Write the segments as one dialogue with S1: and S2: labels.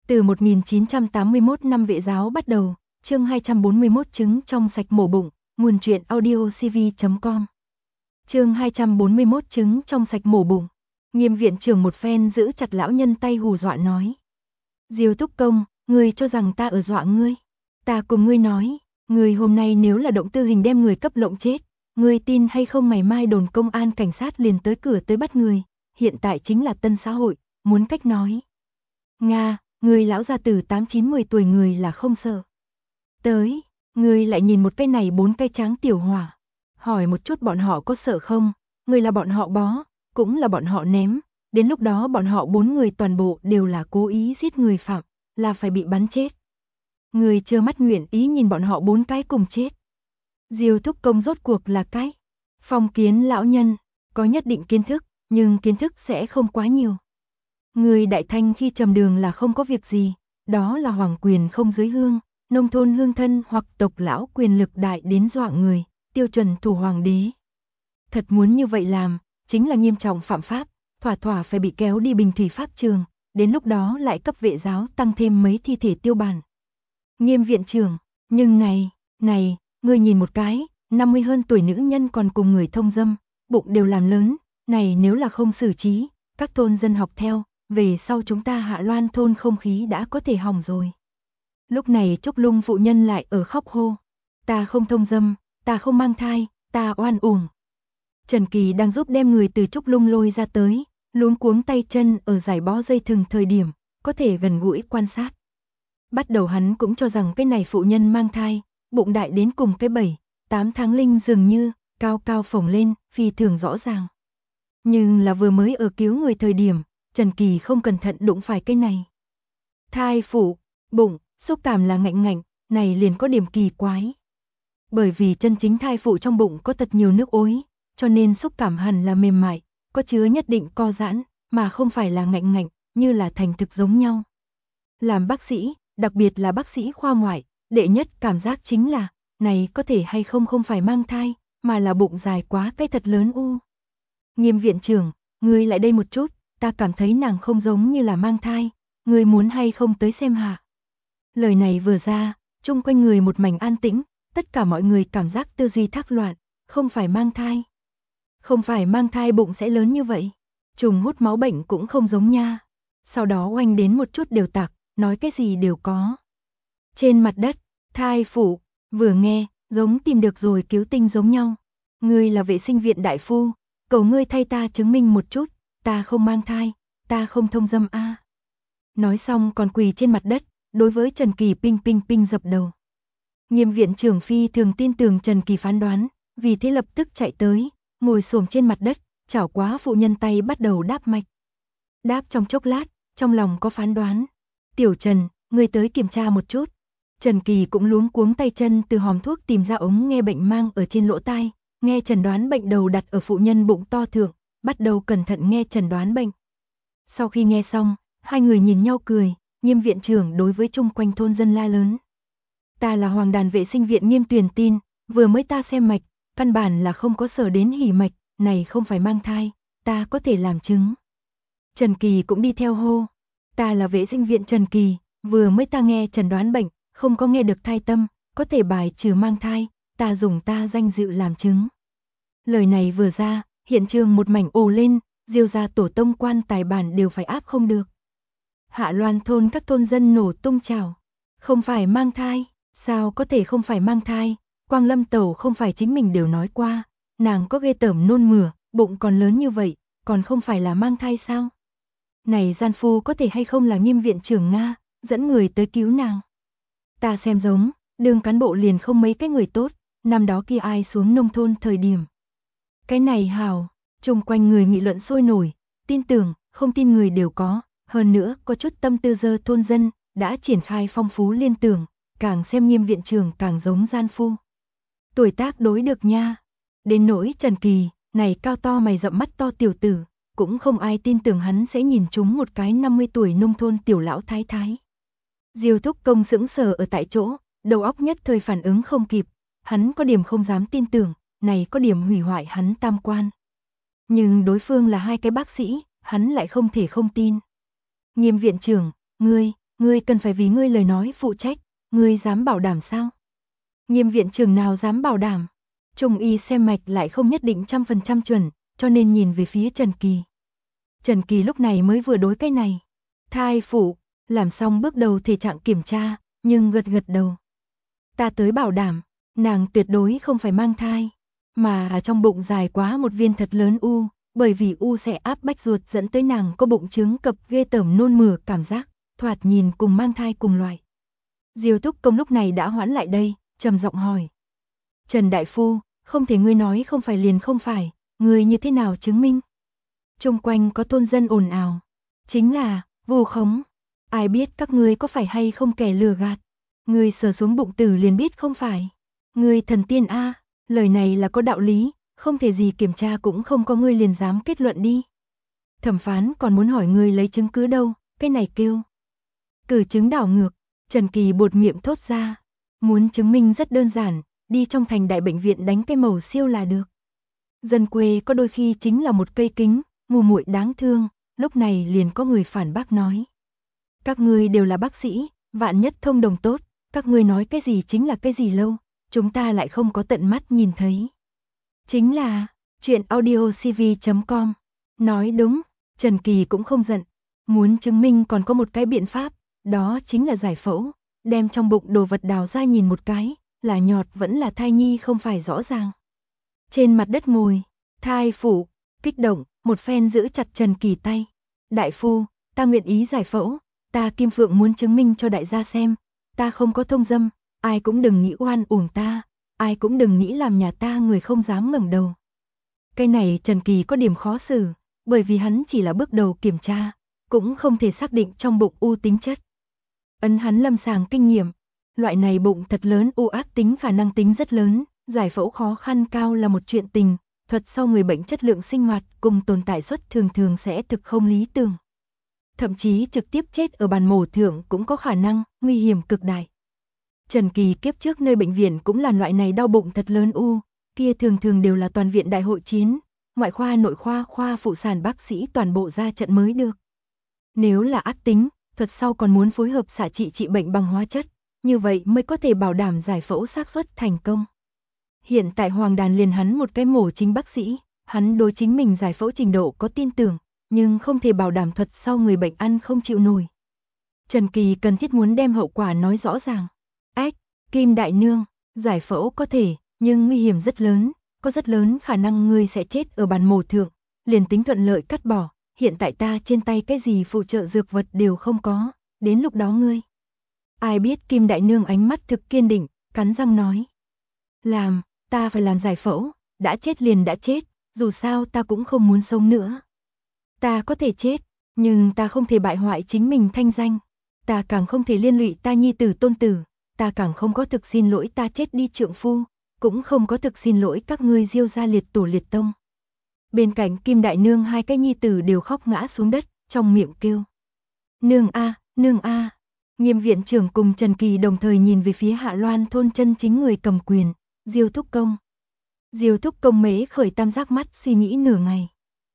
S1: Từ 1981 năm Vệ giáo bắt đầu, chương 241 trứng trong sạch mổ bụng, nguồn truyện audiocv.com. Chương 241 trứng trong sạch mổ bụng. Nghiêm viện trưởng một phen giữ chặt lão nhân tay hù dọa nói. Diêu Thúc Công, ngươi cho rằng ta ở dọa ngươi? Ta cùng ngươi nói, ngươi hôm nay nếu là động tư hình đem người cấp lộng chết, ngươi tin hay không ngày mai đồn công an cảnh sát liền tới cửa tới bắt người, hiện tại chính là tân xã hội, muốn cách nói. Nga, người lão gia tử 8-9-10 tuổi người là không sợ. Tới, người lại nhìn một cái này 4 cái tráng tiểu hỏa. Hỏi một chút bọn họ có sợ không, người là bọn họ bó, cũng là bọn họ ném. Đến lúc đó bọn họ 4 người toàn bộ đều là cố ý giết người phạm, là phải bị bắn chết. Người trơ mắt nguyện ý nhìn bọn họ 4 cái cùng chết. Diêu Thúc Công rốt cuộc là cái phong kiến lão nhân, có nhất định kiến thức, nhưng kiến thức sẽ không quá nhiều. Người đại thanh khi trầm đường là không có việc gì, đó là hoàng quyền không dưới hương, nông thôn hương thân hoặc tộc lão quyền lực đại đến dọa người, tiêu chuẩn thủ hoàng đế. Thật muốn như vậy làm, chính là nghiêm trọng phạm pháp, thỏa thỏa phải bị kéo đi bình thủy pháp trường, đến lúc đó lại cấp vệ giáo tăng thêm mấy thi thể tiêu bản. Nghiêm viện trưởng, nhưng này, ngươi nhìn một cái, 50 hơn tuổi nữ nhân còn cùng người thông dâm, bụng đều làm lớn, này nếu là không xử trí, các thôn dân học theo, về sau chúng ta Hạ Loan thôn không khí đã có thể hỏng rồi. Lúc này Trúc Lung phụ nhân lại ở khóc hô. Ta không thông dâm, ta không mang thai, ta oan uổng. Trần Kỳ đang giúp đem người từ Trúc Lung lôi ra tới, luống cuống tay chân ở giải bó dây thừng thời điểm, có thể gần gũi quan sát. Bắt đầu hắn cũng cho rằng cái này phụ nhân mang thai, bụng đại đến cùng cái 7-8 tháng linh dường như, cao cao phồng lên, phi thường rõ ràng. Nhưng là vừa mới ở cứu người thời điểm, Trần Kỳ không cẩn thận đụng phải cái này. Thai phụ, bụng, xúc cảm là ngạnh, này liền có điểm kỳ quái. Bởi vì chân chính thai phụ trong bụng có thật nhiều nước ối, cho nên xúc cảm hẳn là mềm mại, có chứa nhất định co giãn, mà không phải là ngạnh, như là thành thực giống nhau. Làm bác sĩ, đặc biệt là bác sĩ khoa ngoại, đệ nhất cảm giác chính là, này có thể hay không phải mang thai, mà là bụng dài quá cái thật lớn u. Nghiêm viện trưởng, ngươi lại đây một chút, ta cảm thấy nàng không giống như là mang thai, ngươi muốn hay không tới xem hạ. Lời này vừa ra, chung quanh người một mảnh an tĩnh, tất cả mọi người cảm giác tư duy thác loạn, không phải mang thai. Không phải mang thai bụng sẽ lớn như vậy, trùng hút máu bệnh cũng không giống nha. Sau đó oanh đến một chút đều tạc, nói cái gì đều có. Trên mặt đất, thai phụ, vừa nghe, giống tìm được rồi cứu tinh giống nhau. Ngươi là vệ sinh viện đại phu, cầu ngươi thay ta chứng minh một chút, ta không mang thai, ta không thông dâm a. Nói xong còn quỳ trên mặt đất, đối với Trần Kỳ ping dập đầu. Nghiêm viện trưởng phi thường tin tưởng Trần Kỳ phán đoán, vì thế lập tức chạy tới, ngồi xổm trên mặt đất, chảo quá phụ nhân tay bắt đầu đáp mạch. Đáp trong chốc lát, trong lòng có phán đoán. Tiểu Trần, ngươi tới kiểm tra một chút. Trần Kỳ cũng luống cuống tay chân từ hòm thuốc tìm ra ống nghe bệnh mang ở trên lỗ tai, nghe chẩn đoán bệnh đầu đặt ở phụ nhân bụng to thượng, bắt đầu cẩn thận nghe chẩn đoán bệnh. Sau khi nghe xong, hai người nhìn nhau cười, Nghiêm viện trưởng đối với chung quanh thôn dân la lớn. Ta là Hoàng Đàn vệ sinh viện Nghiêm Tuyền tin, vừa mới ta xem mạch, căn bản là không có sở đến hỉ mạch, này không phải mang thai, ta có thể làm chứng. Trần Kỳ cũng đi theo hô. Ta là vệ sinh viện Trần Kỳ, vừa mới ta nghe chẩn đoán bệnh, không có nghe được thai tâm, có thể bài trừ mang thai, ta dùng ta danh dự làm chứng. Lời này vừa ra, hiện trường một mảnh ồ lên, Diêu gia tổ tông quan tài bản đều phải áp không được. Hạ Loan thôn các thôn dân nổ tung chào. Không phải mang thai, sao có thể không phải mang thai, Quang Lâm tẩu không phải chính mình đều nói qua, nàng có ghê tởm nôn mửa, bụng còn lớn như vậy, còn không phải là mang thai sao? Này gian phu có thể hay không là Nghiêm viện trưởng Nga, dẫn người tới cứu nàng. Ta xem giống, đường cán bộ liền không mấy cái người tốt, năm đó kia ai xuống nông thôn thời điểm. Cái này hào, chung quanh người nghị luận sôi nổi, tin tưởng, không tin người đều có, hơn nữa có chút tâm tư dơ thôn dân, đã triển khai phong phú liên tưởng, càng xem Nghiêm viện trưởng càng giống gian phu. Tuổi tác đối được nha, đến nỗi Trần Kỳ, này cao to mày rậm mắt to tiểu tử, cũng không ai tin tưởng hắn sẽ nhìn trúng một cái 50 tuổi nông thôn tiểu lão thái thái. Diêu Thúc Công sững sờ ở tại chỗ, đầu óc nhất thời phản ứng không kịp, hắn có điểm không dám tin tưởng, này có điểm hủy hoại hắn tam quan. Nhưng đối phương là hai cái bác sĩ, hắn lại không thể không tin. Nghiêm viện trưởng, ngươi cần phải vì ngươi lời nói phụ trách, ngươi dám bảo đảm sao? Nghiêm viện trưởng nào dám bảo đảm? Trung y xem mạch lại không nhất định 100% chuẩn, cho nên nhìn về phía Trần Kỳ. Trần Kỳ lúc này mới vừa đối cái này. Thai phụ, làm xong bước đầu thể trạng kiểm tra, nhưng gật gật đầu. Ta tới bảo đảm, nàng tuyệt đối không phải mang thai, mà ở trong bụng dài quá một viên thật lớn u, bởi vì u sẽ áp bách ruột dẫn tới nàng có bụng trứng cập ghê tởm nôn mửa cảm giác, thoạt nhìn cùng mang thai cùng loại. Diêu Thúc Công lúc này đã hoãn lại đây, trầm giọng hỏi. Trần Đại Phu, không thể ngươi nói không phải liền không phải, ngươi như thế nào chứng minh? Chung quanh có thôn dân ồn ào. Chính là, vu khống. Ai biết các ngươi có phải hay không kẻ lừa gạt. Ngươi sờ xuống bụng tử liền biết không phải. Ngươi thần tiên a, lời này là có đạo lý, không thể gì kiểm tra cũng không có ngươi liền dám kết luận đi. Thẩm phán còn muốn hỏi ngươi lấy chứng cứ đâu, cái này kêu. Cử chứng đảo ngược, Trần Kỳ buột miệng thốt ra. Muốn chứng minh rất đơn giản, đi trong thành đại bệnh viện đánh cái màu siêu là được. Dân quê có đôi khi chính là một cây kính, mù muội đáng thương, lúc này liền có người phản bác nói. Các ngươi đều là bác sĩ, vạn nhất thông đồng tốt, các ngươi nói cái gì chính là cái gì lâu, chúng ta lại không có tận mắt nhìn thấy. Chính là, chuyện audiocv.com. Nói đúng, Trần Kỳ cũng không giận, muốn chứng minh còn có một cái biện pháp, đó chính là giải phẫu, đem trong bụng đồ vật đào ra nhìn một cái, là nhọt vẫn là thai nhi không phải rõ ràng. Trên mặt đất ngồi, thai phụ, kích động, một phen giữ chặt Trần Kỳ tay. Đại phu, ta nguyện ý giải phẫu, ta Kim Phượng muốn chứng minh cho đại gia xem, ta không có thông dâm, ai cũng đừng nghĩ oan uổng ta, ai cũng đừng nghĩ làm nhà ta người không dám ngẩng đầu. Cái này Trần Kỳ có điểm khó xử, bởi vì hắn chỉ là bước đầu kiểm tra, cũng không thể xác định trong bụng u tính chất. Ấn hắn lâm sàng kinh nghiệm, loại này bụng thật lớn u ác tính khả năng tính rất lớn, giải phẫu khó khăn cao là một chuyện tình, thuật sau người bệnh chất lượng sinh hoạt cùng tồn tại suất thường thường sẽ thực không lý tưởng. Thậm chí trực tiếp chết ở bàn mổ thượng cũng có khả năng, nguy hiểm cực đại. Trần Kỳ kiếp trước nơi bệnh viện cũng là loại này đau bụng thật lớn u, kia thường thường đều là toàn viện đại hội chiến, ngoại khoa nội khoa khoa phụ sản bác sĩ toàn bộ ra trận mới được. Nếu là ác tính, thuật sau còn muốn phối hợp xạ trị bệnh bằng hóa chất, như vậy mới có thể bảo đảm giải phẫu xác suất thành công. Hiện tại Hoàng Đàn liền hắn một cái mổ chính bác sĩ, hắn đối chính mình giải phẫu trình độ có tin tưởng, nhưng không thể bảo đảm thuật sau người bệnh ăn không chịu nổi. Trần Kỳ cần thiết muốn đem hậu quả nói rõ ràng. Ách, Kim Đại Nương, giải phẫu có thể, nhưng nguy hiểm rất lớn, có rất lớn khả năng ngươi sẽ chết ở bàn mổ thượng, liền tính thuận lợi cắt bỏ, hiện tại ta trên tay cái gì phụ trợ dược vật đều không có, đến lúc đó ngươi. Ai biết Kim Đại Nương ánh mắt thực kiên định, cắn răng nói. Làm, ta phải làm giải phẫu, đã chết liền đã chết, dù sao ta cũng không muốn sống nữa. Ta có thể chết, nhưng ta không thể bại hoại chính mình thanh danh, ta càng không thể liên lụy ta nhi tử tôn tử, ta càng không có thực xin lỗi ta chết đi trượng phu, cũng không có thực xin lỗi các ngươi Diêu gia liệt tổ liệt tông. Bên cạnh Kim Đại Nương hai cái nhi tử đều khóc ngã xuống đất, trong miệng kêu. Nương a, nương a. Nghiêm viện trưởng cùng Trần Kỳ đồng thời nhìn về phía Hạ Loan thôn chân chính người cầm quyền, Diêu Thúc Công. Diêu Thúc Công mễ khởi tam giác mắt suy nghĩ nửa ngày.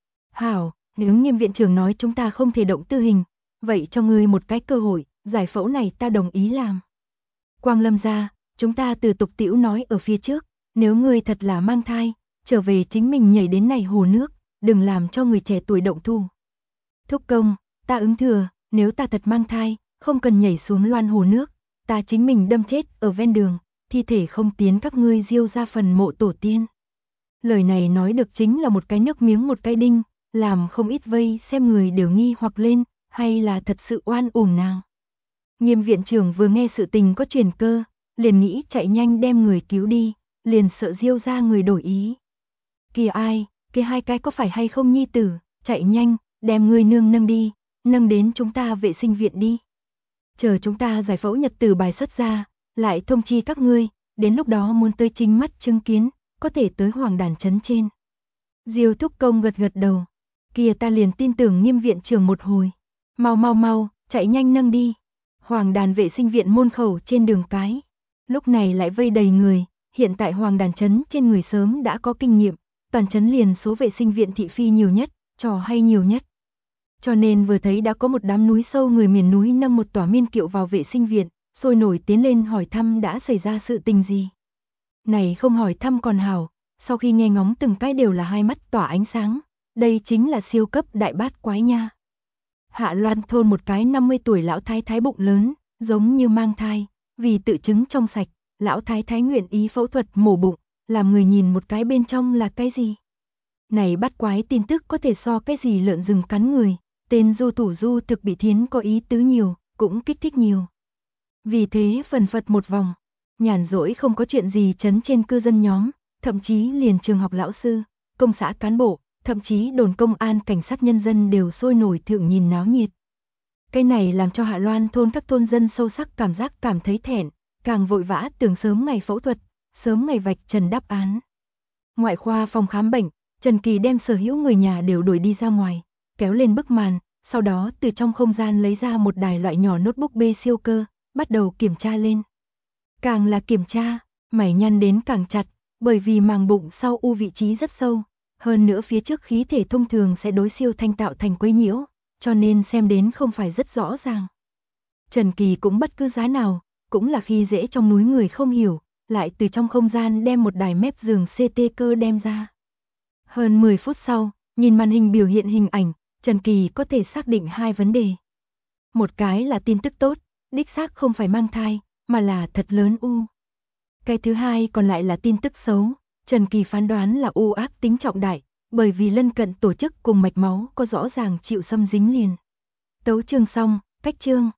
S1: Hảo, nếu Nghiêm viện trưởng nói chúng ta không thể động tư hình, vậy cho ngươi một cái cơ hội, giải phẫu này ta đồng ý làm. Quang Lâm gia, chúng ta từ tục tĩu nói ở phía trước, nếu ngươi thật là mang thai, trở về chính mình nhảy đến này hồ nước, đừng làm cho người trẻ tuổi động thủ. Thúc Công, ta ứng thừa, nếu ta thật mang thai, không cần nhảy xuống loan hồ nước, ta chính mình đâm chết ở ven đường, thi thể không tiến các ngươi Diêu ra phần mộ tổ tiên. Lời này nói được chính là một cái nước miếng một cái đinh, làm không ít vây xem người đều nghi hoặc lên, hay là thật sự oan uổng nàng. Nghiêm viện trưởng vừa nghe sự tình có chuyển cơ, liền nghĩ chạy nhanh đem người cứu đi, liền sợ Diêu ra người đổi ý. Kìa ai, kia hai cái có phải hay không nhi tử, chạy nhanh, đem người nương nâng đi, nâng đến chúng ta vệ sinh viện đi. Chờ chúng ta giải phẫu nhật tử bài xuất ra, lại thông chi các ngươi, đến lúc đó muốn tới chính mắt chứng kiến, có thể tới Hoàng Đàn trấn trên. Diêu Thúc Công gật gật đầu, kia ta liền tin tưởng Nghiêm viện trưởng một hồi. Mau mau mau, chạy nhanh nâng đi. Hoàng Đàn vệ sinh viện môn khẩu trên đường cái. Lúc này lại vây đầy người, hiện tại Hoàng Đàn trấn trên người sớm đã có kinh nghiệm, toàn trấn liền số vệ sinh viện thị phi nhiều nhất, trò hay nhiều nhất. Cho nên vừa thấy đã có một đám núi sâu người miền núi nâng một tòa miên kiệu vào vệ sinh viện, sôi nổi tiến lên hỏi thăm đã xảy ra sự tình gì. Này không hỏi thăm còn hảo, sau khi nghe ngóng từng cái đều là hai mắt tỏa ánh sáng, đây chính là siêu cấp đại bát quái nha. Hạ Loan thôn một cái 50 tuổi lão thái thái bụng lớn, giống như mang thai, vì tự chứng trong sạch, lão thái thái nguyện ý phẫu thuật mổ bụng, làm người nhìn một cái bên trong là cái gì. Này bắt quái tin tức có thể so cái gì lợn rừng cắn người, tên du thủ du thực bị thiến có ý tứ nhiều, cũng kích thích nhiều. Vì thế phần phật một vòng, nhàn rỗi không có chuyện gì chấn trên cư dân nhóm, thậm chí liền trường học lão sư, công xã cán bộ, thậm chí đồn công an cảnh sát nhân dân đều sôi nổi thượng nhìn náo nhiệt. Cái này làm cho Hạ Loan thôn các thôn dân sâu sắc cảm thấy thẹn, càng vội vã tưởng sớm ngày phẫu thuật, sớm ngày vạch trần đáp án. Ngoại khoa phòng khám bệnh, Trần Kỳ đem sở hữu người nhà đều đuổi đi ra ngoài, kéo lên bức màn, sau đó từ trong không gian lấy ra một đài loại nhỏ notebook B siêu cơ, bắt đầu kiểm tra lên. Càng là kiểm tra, mày nhăn đến càng chặt, bởi vì màng bụng sau u vị trí rất sâu, hơn nữa phía trước khí thể thông thường sẽ đối siêu thanh tạo thành quấy nhiễu, cho nên xem đến không phải rất rõ ràng. Trần Kỳ cũng bất cứ giá nào, cũng là khi dễ trong núi người không hiểu, lại từ trong không gian đem một đài mép giường CT cơ đem ra. Hơn 10 phút sau, nhìn màn hình biểu hiện hình ảnh, Trần Kỳ có thể xác định hai vấn đề. Một cái là tin tức tốt, đích xác không phải mang thai, mà là thật lớn u. Cái thứ hai còn lại là tin tức xấu, Trần Kỳ phán đoán là u ác tính trọng đại, bởi vì lân cận tổ chức cùng mạch máu có rõ ràng chịu xâm dính liền. Tấu chương xong, cách chương.